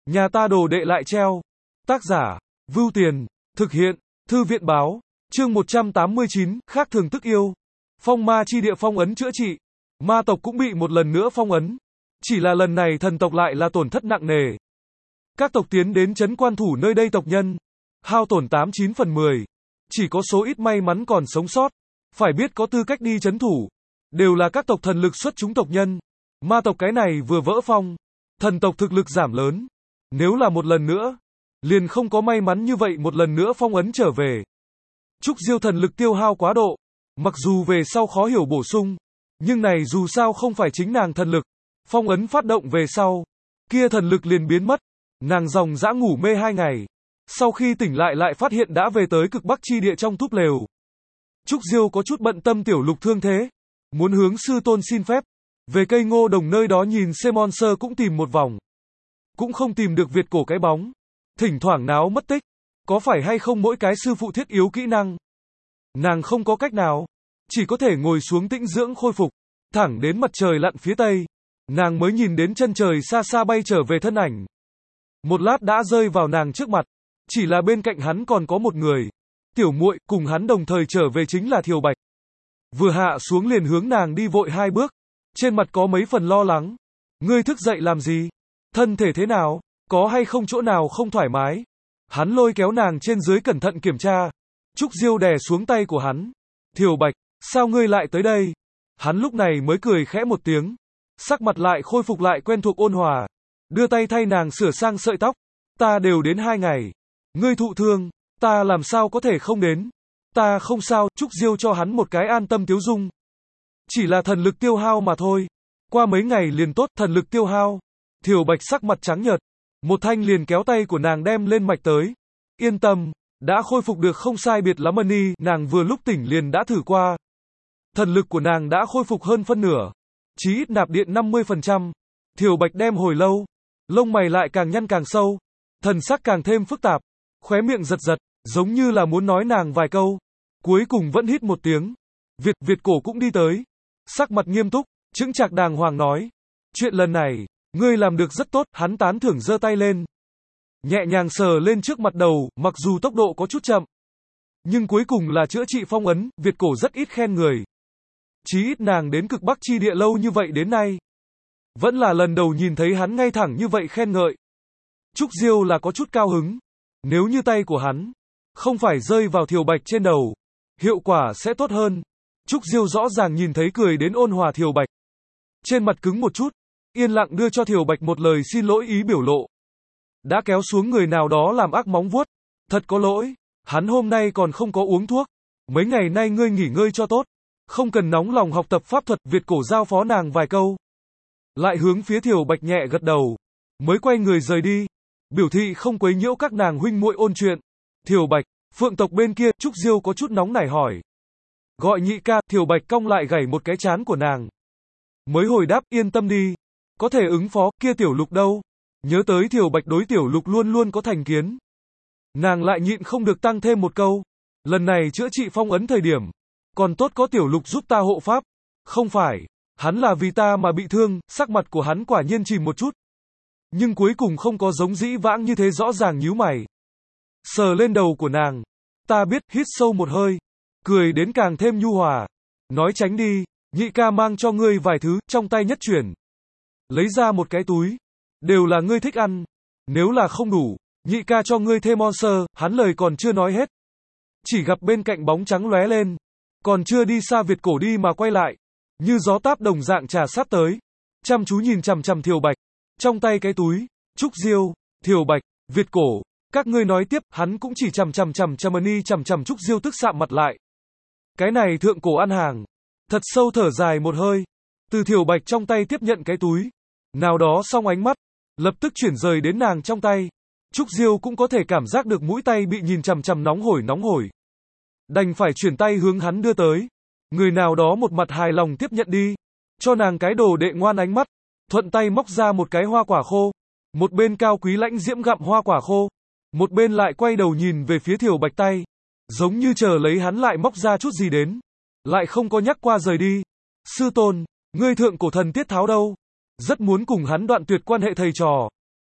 Nhà ta đồ đệ lại treo. Tác giả, Vưu Tiền, thực hiện, Thư viện báo, chương 189, khác thường tức yêu. Phong ma chi địa phong ấn chữa trị. Ma tộc cũng bị một lần nữa phong ấn. Chỉ là lần này thần tộc lại là tổn thất nặng nề. Các tộc tiến đến trấn quan thủ nơi đây tộc nhân, hao tổn 89 phần 10. Chỉ có số ít may mắn còn sống sót. Phải biết có tư cách đi trấn thủ. Đều là các tộc thần lực xuất chúng tộc nhân. Ma tộc cái này vừa vỡ phong. Thần tộc thực lực giảm lớn. Nếu là một lần nữa, liền không có may mắn như vậy một lần nữa phong ấn trở về. Trúc Diêu thần lực tiêu hao quá độ. Mặc dù về sau khó hiểu bổ sung, nhưng này dù sao không phải chính nàng thần lực. Phong ấn phát động về sau, kia thần lực liền biến mất. Nàng dòng dã ngủ mê 2 ngày. Sau khi tỉnh lại phát hiện đã về tới cực bắc chi địa trong túp lều. Trúc Diêu có chút bận tâm tiểu lục thương thế. Muốn hướng sư tôn xin phép. Về cây ngô đồng nơi đó nhìn Semon Sơ cũng tìm một vòng. Cũng không tìm được Việt cổ cái bóng. Thỉnh thoảng náo mất tích. Có phải hay không mỗi cái sư phụ thiết yếu kỹ năng. Nàng không có cách nào. Chỉ có thể ngồi xuống tĩnh dưỡng khôi phục. Thẳng đến mặt trời lặn phía tây. Nàng mới nhìn đến chân trời xa xa bay trở về thân ảnh. Một lát đã rơi vào nàng trước mặt. Chỉ là bên cạnh hắn còn có một người. Tiểu muội cùng hắn đồng thời trở về chính là Thiều Bạch. Vừa hạ xuống liền hướng nàng đi vội 2 bước. Trên mặt có mấy phần lo lắng. Ngươi thức dậy làm gì? Thân thể thế nào? Có hay không chỗ nào không thoải mái? Hắn lôi kéo nàng trên dưới cẩn thận kiểm tra. Trúc Diêu đè xuống tay của hắn. Thiều Bạch, sao ngươi lại tới đây? Hắn lúc này mới cười khẽ một tiếng. Sắc mặt lại khôi phục lại quen thuộc ôn hòa. Đưa tay thay nàng sửa sang sợi tóc. Ta đều đến 2 ngày. Ngươi thụ thương, ta làm sao có thể không đến? Ta không sao, Trúc Diêu cho hắn một cái an tâm tiếu dung. Chỉ là thần lực tiêu hao mà thôi. Qua mấy ngày liền tốt, thần lực tiêu hao. Thiều Bạch sắc mặt trắng nhợt. Một thanh liền kéo tay của nàng đem lên mạch tới. Yên tâm, đã khôi phục được không sai biệt lắm Mani, nàng vừa lúc tỉnh liền đã thử qua. Thần lực của nàng đã khôi phục hơn phân nửa. Chí ít nạp điện 50%. Thiều Bạch đem hồi lâu. Lông mày lại càng nhăn càng sâu. Thần sắc càng thêm phức tạp. Khóe miệng giật giật, giống như là muốn nói nàng vài câu. Cuối cùng vẫn hít một tiếng. Việt cổ cũng đi tới. Sắc mặt nghiêm túc, chững chạc đàng hoàng nói. Chuyện lần này, ngươi làm được rất tốt, hắn tán thưởng giơ tay lên. Nhẹ nhàng sờ lên trước mặt đầu, mặc dù tốc độ có chút chậm. Nhưng cuối cùng là chữa trị phong ấn, Việt cổ rất ít khen người. Chí ít nàng đến cực bắc chi địa lâu như vậy đến nay. Vẫn là lần đầu nhìn thấy hắn ngay thẳng như vậy khen ngợi. Trúc Diêu là có chút cao hứng. Nếu như tay của hắn không phải rơi vào Thiều Bạch trên đầu, hiệu quả sẽ tốt hơn. Trúc Diêu rõ ràng nhìn thấy cười đến ôn hòa Thiều Bạch. Trên mặt cứng một chút, yên lặng đưa cho Thiều Bạch một lời xin lỗi ý biểu lộ. Đã kéo xuống người nào đó làm ác móng vuốt. Thật có lỗi, hắn hôm nay còn không có uống thuốc. Mấy ngày nay ngươi nghỉ ngơi cho tốt. Không cần nóng lòng học tập pháp thuật, Việt cổ giao phó nàng vài câu. Lại hướng phía Thiều Bạch nhẹ gật đầu. Mới quay người rời đi. Biểu thị không quấy nhiễu các nàng huynh muội ôn chuyện. Thiều Bạch, phượng tộc bên kia, Trúc Diêu có chút nóng nảy hỏi. Gọi nhị ca, Thiều Bạch cong lại gảy một cái trán của nàng. Mới hồi đáp, yên tâm đi. Có thể ứng phó, kia tiểu lục đâu? Nhớ tới Thiều Bạch đối tiểu lục luôn luôn có thành kiến. Nàng lại nhịn không được tăng thêm một câu. Lần này chữa trị phong ấn thời điểm. Còn tốt có tiểu lục giúp ta hộ pháp. Không phải, hắn là vì ta mà bị thương, sắc mặt của hắn quả nhiên chìm một chút. Nhưng cuối cùng không có giống dĩ vãng như thế rõ ràng nhíu mày. Sờ lên đầu của nàng. Ta biết, hít sâu một hơi. Cười đến càng thêm nhu hòa. Nói tránh đi, nhị ca mang cho ngươi vài thứ, trong tay nhất chuyển. Lấy ra một cái túi. Đều là ngươi thích ăn. Nếu là không đủ, nhị ca cho ngươi thêm monster, hắn lời còn chưa nói hết. Chỉ gặp bên cạnh bóng trắng lóe lên. Còn chưa đi xa Việt cổ đi mà quay lại. Như gió táp đồng dạng trà sát tới. Chăm chú nhìn chằm chằm Thiều Bạch. Trong tay cái túi, Trúc Diêu, Thiều Bạch, Việt cổ. Các ngươi nói tiếp, hắn cũng chỉ chằm Mani chằm Trúc Diêu tức sạm mặt lại. Cái này thượng cổ ăn hàng. Thật sâu thở dài một hơi. Từ Thiều Bạch trong tay tiếp nhận cái túi. Nào đó xong ánh mắt. Lập tức chuyển rời đến nàng trong tay. Trúc Diêu cũng có thể cảm giác được mũi tay bị nhìn chằm nóng hổi. Đành phải chuyển tay hướng hắn đưa tới. Người nào đó một mặt hài lòng tiếp nhận đi. Cho nàng cái đồ đệ ngoan ánh mắt. Thuận tay móc ra một cái hoa quả khô. Một bên cao quý lãnh diễm gặm hoa quả khô. Một bên lại quay đầu nhìn về phía Thiều Bạch tay. Giống như chờ lấy hắn lại móc ra chút gì đến. Lại không có nhắc qua rời đi. Sư tôn, ngươi thượng cổ thần Tiết Tháo đâu? Rất muốn cùng hắn đoạn tuyệt quan hệ thầy trò.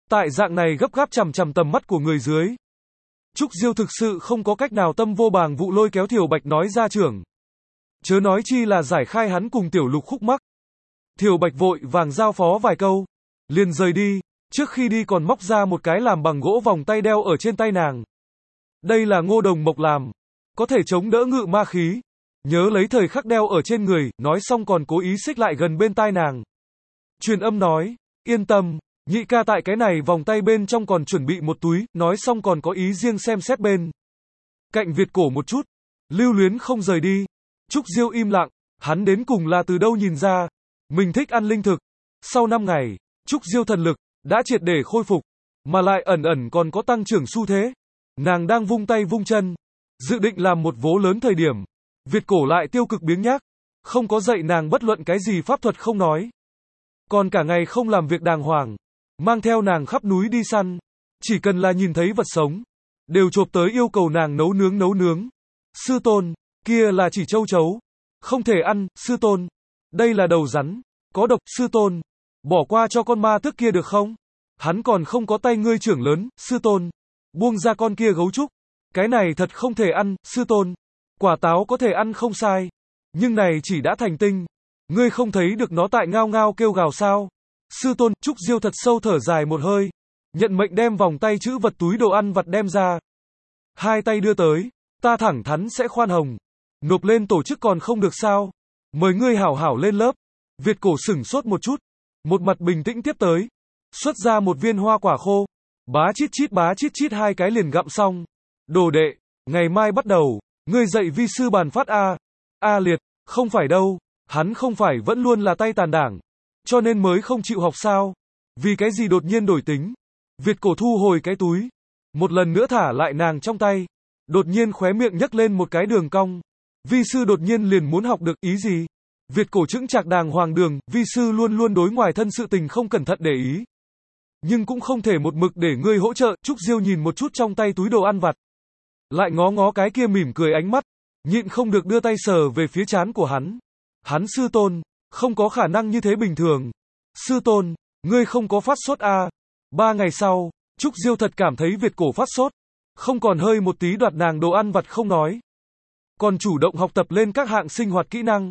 Tại dạng này gấp gáp chằm chằm tầm mắt của người dưới. Trúc Diêu thực sự không có cách nào tâm vô bàng vụ lôi kéo Thiều Bạch nói ra trưởng. Chớ nói chi là giải khai hắn cùng Tiểu Lục khúc mắc. Thiều Bạch vội vàng giao phó vài câu, liền rời đi, trước khi đi còn móc ra một cái làm bằng gỗ vòng tay đeo ở trên tay nàng. Đây là Ngô Đồng Mộc làm, có thể chống đỡ ngự ma khí. Nhớ lấy thời khắc đeo ở trên người, nói xong còn cố ý xích lại gần bên tai nàng. Truyền âm nói, yên tâm, nhị ca tại cái này vòng tay bên trong còn chuẩn bị một túi, nói xong còn có ý riêng xem xét bên cạnh Việt Cổ một chút, lưu luyến không rời đi. Trúc Diêu im lặng, hắn đến cùng là từ đâu nhìn ra, mình thích ăn linh thực. Sau 5 ngày, Trúc Diêu thần lực đã triệt để khôi phục, mà lại ẩn ẩn còn có tăng trưởng xu thế. Nàng đang vung tay vung chân, dự định làm một vố lớn thời điểm, Việt Cổ lại tiêu cực biếng nhác, không có dạy nàng bất luận cái gì pháp thuật không nói. Còn cả ngày không làm việc đàng hoàng, mang theo nàng khắp núi đi săn, chỉ cần là nhìn thấy vật sống, đều chộp tới yêu cầu nàng nấu nướng. Sư tôn, kia là chỉ châu chấu, không thể ăn, sư tôn. Đây là đầu rắn, có độc, sư tôn. Bỏ qua cho con ma tức kia được không? Hắn còn không có tay ngươi trưởng lớn, sư tôn. Buông ra con kia gấu trúc. Cái này thật không thể ăn, sư tôn. Quả táo có thể ăn không sai, nhưng này chỉ đã thành tinh. Ngươi không thấy được nó tại ngao ngao kêu gào sao? Sư tôn, Trúc Diêu thật sâu thở dài một hơi, nhận mệnh đem vòng tay chữ vật túi đồ ăn vặt đem ra. Hai tay đưa tới, ta thẳng thắn sẽ khoan hồng. Nộp lên tổ chức còn không được sao? Mời ngươi hảo hảo lên lớp. Việt Cổ sửng sốt một chút, một mặt bình tĩnh tiếp tới, xuất ra một viên hoa quả khô, bá chít chít 2 cái liền gặm xong. Đồ đệ, ngày mai bắt đầu, ngươi dạy vi sư bàn phát a. A liệt, không phải đâu, hắn không phải vẫn luôn là tay tàn đảng, cho nên mới không chịu học sao? Vì cái gì đột nhiên đổi tính? Việt Cổ thu hồi cái túi, một lần nữa thả lại nàng trong tay, đột nhiên khóe miệng nhấc lên một cái đường cong. Vi sư đột nhiên liền muốn học được ý gì? Việt Cổ chững chạc đàng hoàng đường, vi sư luôn luôn đối ngoài thân sự tình không cẩn thận để ý. Nhưng cũng không thể một mực để ngươi hỗ trợ. Trúc Diêu nhìn một chút trong tay túi đồ ăn vặt, lại ngó ngó cái kia mỉm cười ánh mắt, nhịn không được đưa tay sờ về phía trán của hắn. Hắn sư tôn, không có khả năng như thế bình thường. Sư tôn, ngươi không có phát sốt a? 3 ngày sau, Trúc Diêu thật cảm thấy Việt Cổ phát sốt, không còn hơi một tí đoạt nàng đồ ăn vặt không nói, còn chủ động học tập lên các hạng sinh hoạt kỹ năng.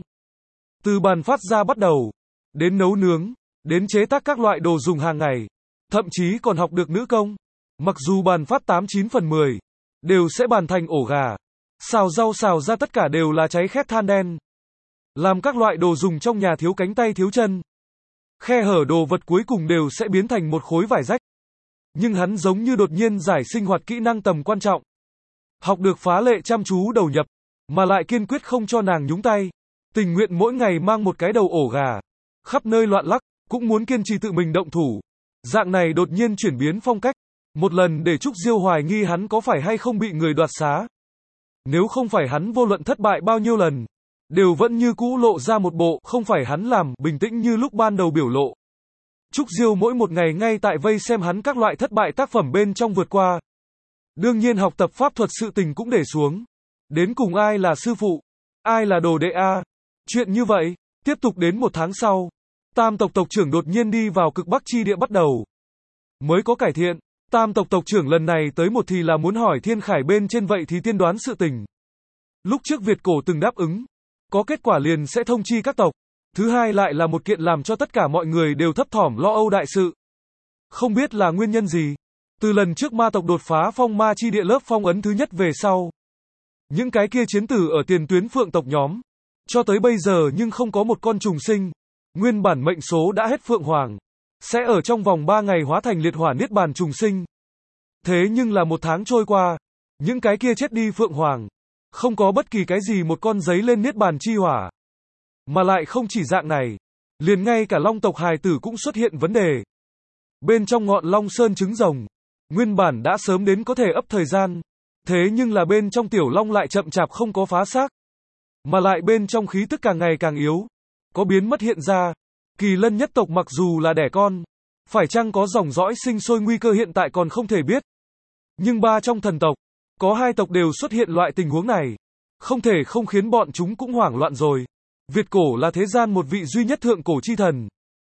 Từ bàn phát ra bắt đầu, đến nấu nướng, đến chế tác các loại đồ dùng hàng ngày, thậm chí còn học được nữ công. Mặc dù bàn phát 89 phần 10, đều sẽ bàn thành ổ gà, xào rau xào ra tất cả đều là cháy khét than đen. Làm các loại đồ dùng trong nhà thiếu cánh tay thiếu chân, khe hở đồ vật cuối cùng đều sẽ biến thành một khối vải rách. Nhưng hắn giống như đột nhiên giải sinh hoạt kỹ năng tầm quan trọng. Học được phá lệ chăm chú đầu nhập, mà lại kiên quyết không cho nàng nhúng tay. Tình nguyện mỗi ngày mang một cái đầu ổ gà, khắp nơi loạn lắc, cũng muốn kiên trì tự mình động thủ. Dạng này đột nhiên chuyển biến phong cách, một lần để Trúc Diêu hoài nghi hắn có phải hay không bị người đoạt xá. Nếu không phải hắn vô luận thất bại bao nhiêu lần, đều vẫn như cũ lộ ra một bộ không phải hắn làm, bình tĩnh như lúc ban đầu biểu lộ. Trúc Diêu mỗi một ngày ngay tại vây xem hắn các loại thất bại tác phẩm bên trong vượt qua. Đương nhiên học tập pháp thuật sự tình cũng để xuống. Đến cùng ai là sư phụ, ai là đồ đệ a? Chuyện như vậy, tiếp tục đến 1 tháng sau, Tam tộc tộc trưởng đột nhiên đi vào cực Bắc chi địa bắt đầu. Mới có cải thiện, Tam tộc tộc trưởng lần này tới một thì là muốn hỏi Thiên Khải bên trên vậy thì tiên đoán sự tình. Lúc trước Việt Cổ từng đáp ứng, có kết quả liền sẽ thông chi các tộc. Thứ hai lại là một kiện làm cho tất cả mọi người đều thấp thỏm lo âu đại sự. Không biết là nguyên nhân gì, từ lần trước ma tộc đột phá phong ma chi địa lớp phong ấn thứ nhất về sau, những cái kia chiến tử ở tiền tuyến phượng tộc nhóm, cho tới bây giờ nhưng không có một con trùng sinh. Nguyên bản mệnh số đã hết phượng hoàng, sẽ ở trong vòng 3 ngày hóa thành liệt hỏa niết bàn trùng sinh. Thế nhưng là 1 tháng trôi qua, những cái kia chết đi phượng hoàng, không có bất kỳ cái gì một con giấy lên niết bàn chi hỏa. Mà lại không chỉ dạng này, liền ngay cả long tộc hài tử cũng xuất hiện vấn đề. Bên trong ngọn long sơn trứng rồng, nguyên bản đã sớm đến có thể ấp thời gian, thế nhưng là bên trong tiểu long lại chậm chạp không có phá xác. Mà lại bên trong khí tức càng ngày càng yếu, có biến mất hiện ra. Kỳ lân nhất tộc mặc dù là đẻ con, phải chăng có dòng dõi sinh sôi nguy cơ hiện tại còn không thể biết. Nhưng 3 trong thần tộc, có 2 tộc đều xuất hiện loại tình huống này, không thể không khiến bọn chúng cũng hoảng loạn rồi. Việt Cổ là thế gian một vị duy nhất thượng cổ chi thần.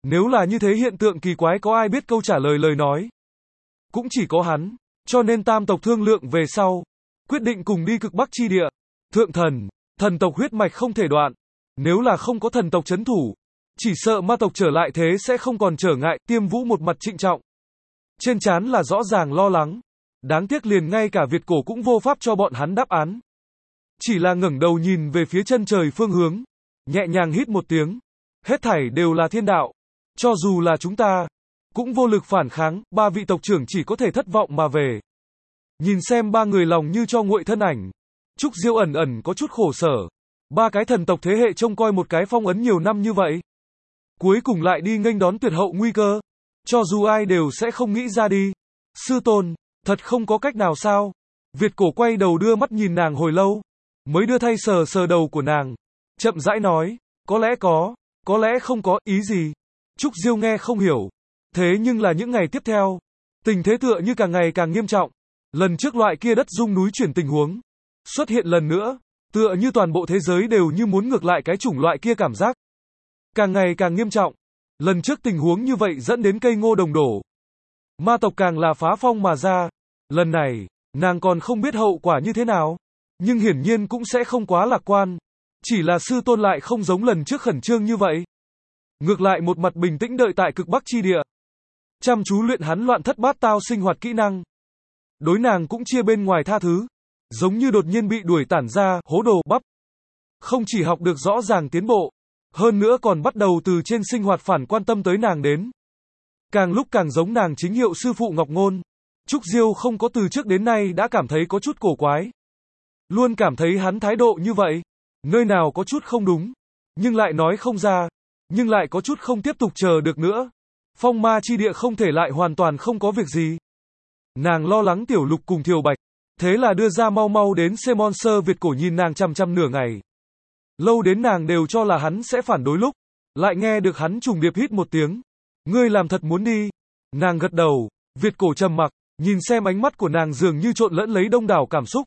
Nếu là như thế hiện tượng kỳ quái có ai biết câu trả lời lời nói? Cũng chỉ có hắn. Cho nên tam tộc thương lượng về sau. Quyết định cùng đi cực Bắc chi địa. Thượng thần, thần tộc huyết mạch không thể đoạn. Nếu là không có thần tộc chấn thủ, chỉ sợ ma tộc trở lại thế sẽ không còn trở ngại. Tiêm Vũ một mặt trịnh trọng. Trên trán là rõ ràng lo lắng. Đáng tiếc liền ngay cả Việt cổ cũng vô pháp cho bọn hắn đáp án. Chỉ là ngẩng đầu nhìn về phía chân trời phương hướng. Nhẹ nhàng hít một tiếng. Hết thảy đều là thiên đạo. Cho dù là chúng ta, cũng vô lực phản kháng, ba vị tộc trưởng chỉ có thể thất vọng mà về. Nhìn xem ba người lòng như cho nguội thân ảnh. Trúc Diêu ẩn ẩn có chút khổ sở. Ba cái thần tộc thế hệ trông coi một cái phong ấn nhiều năm như vậy. Cuối cùng lại đi nghênh đón tuyệt hậu nguy cơ. Cho dù ai đều sẽ không nghĩ ra đi. Sư tôn, thật không có cách nào sao? Việt cổ quay đầu đưa mắt nhìn nàng hồi lâu. Mới đưa tay sờ sờ đầu của nàng. Chậm rãi nói, có lẽ không có, ý gì? Trúc Diêu nghe không hiểu. Thế nhưng là những ngày tiếp theo, tình thế tựa như càng ngày càng nghiêm trọng. Lần trước loại kia đất rung núi chuyển tình huống xuất hiện lần nữa, tựa như toàn bộ thế giới đều như muốn ngược lại cái chủng loại kia cảm giác. Càng ngày càng nghiêm trọng. Lần trước tình huống như vậy dẫn đến cây ngô đồng đổ. Ma tộc càng là phá phong mà ra. Lần này, nàng còn không biết hậu quả như thế nào. Nhưng hiển nhiên cũng sẽ không quá lạc quan. Chỉ là sư tôn lại không giống lần trước khẩn trương như vậy. Ngược lại một mặt bình tĩnh đợi tại cực Bắc chi địa. Chăm chú luyện hắn loạn thất bát tao sinh hoạt kỹ năng. Đối nàng cũng chia bên ngoài tha thứ. Giống như đột nhiên bị đuổi tản ra, hố đồ bắp. Không chỉ học được rõ ràng tiến bộ. Hơn nữa còn bắt đầu từ trên sinh hoạt phản quan tâm tới nàng đến. Càng lúc càng giống nàng chính hiệu sư phụ Ngọc Ngôn. Trúc Diêu không có từ trước đến nay đã cảm thấy có chút cổ quái. Luôn cảm thấy hắn thái độ như vậy. Nơi nào có chút không đúng. Nhưng lại nói không ra. Nhưng lại có chút không tiếp tục chờ được nữa. Phong ma chi địa không thể lại hoàn toàn không có việc gì. Nàng lo lắng Tiểu Lục cùng Thiều Bạch. Thế là đưa ra mau mau đến Semon Sơ Việt cổ nhìn nàng chằm chằm nửa ngày. Lâu đến nàng đều cho là hắn sẽ phản đối lúc. Lại nghe được hắn trùng điệp hít một tiếng. Ngươi làm thật muốn đi. Nàng gật đầu. Việt cổ trầm mặc. Nhìn xem ánh mắt của nàng dường như trộn lẫn lấy đông đảo cảm xúc.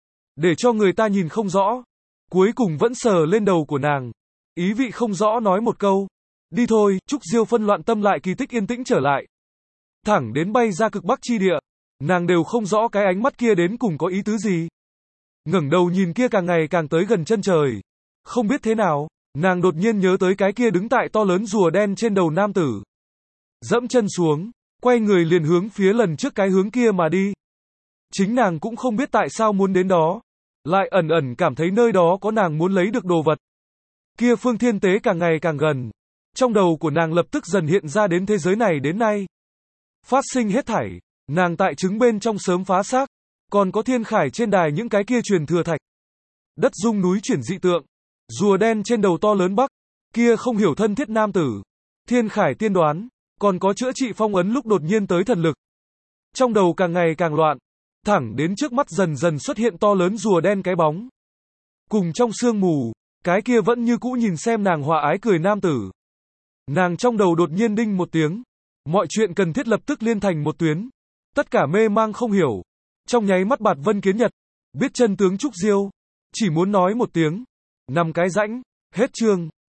Để cho người ta nhìn không rõ. Cuối cùng vẫn sờ lên đầu của nàng. Ý vị không rõ nói một câu. Đi thôi, Trúc Diêu phân loạn tâm lại kỳ tích yên tĩnh trở lại. Thẳng đến bay ra cực Bắc chi địa. Nàng đều không rõ cái ánh mắt kia đến cùng có ý tứ gì. Ngẩng đầu nhìn kia càng ngày càng tới gần chân trời. Không biết thế nào, nàng đột nhiên nhớ tới cái kia đứng tại to lớn rùa đen trên đầu nam tử. Dẫm chân xuống, quay người liền hướng phía lần trước cái hướng kia mà đi. Chính nàng cũng không biết tại sao muốn đến đó. Lại ẩn ẩn cảm thấy nơi đó có nàng muốn lấy được đồ vật. Kia phương thiên tế càng ngày càng gần. Trong đầu của nàng lập tức dần hiện ra đến thế giới này đến nay. Phát sinh hết thảy. Nàng tại trứng bên trong sớm phá xác. Còn có thiên khải trên đài những cái kia truyền thừa thạch. Đất rung núi chuyển dị tượng. Rùa đen trên đầu to lớn bắc. Kia không hiểu thân thiết nam tử. Thiên khải tiên đoán. Còn có chữa trị phong ấn lúc đột nhiên tới thần lực. Trong đầu càng ngày càng loạn. Thẳng đến trước mắt dần dần xuất hiện to lớn rùa đen cái bóng. Cùng trong sương mù. Cái kia vẫn như cũ nhìn xem nàng hòa ái cười nam tử. Nàng trong đầu đột nhiên đinh một tiếng. Mọi chuyện cần thiết lập tức liên thành một tuyến. Tất cả mê mang không hiểu. Trong nháy mắt Bạt Vân Kiến Nhật. Biết chân tướng Trúc Diêu. Chỉ muốn nói một tiếng. Nằm cái rãnh. Hết chương.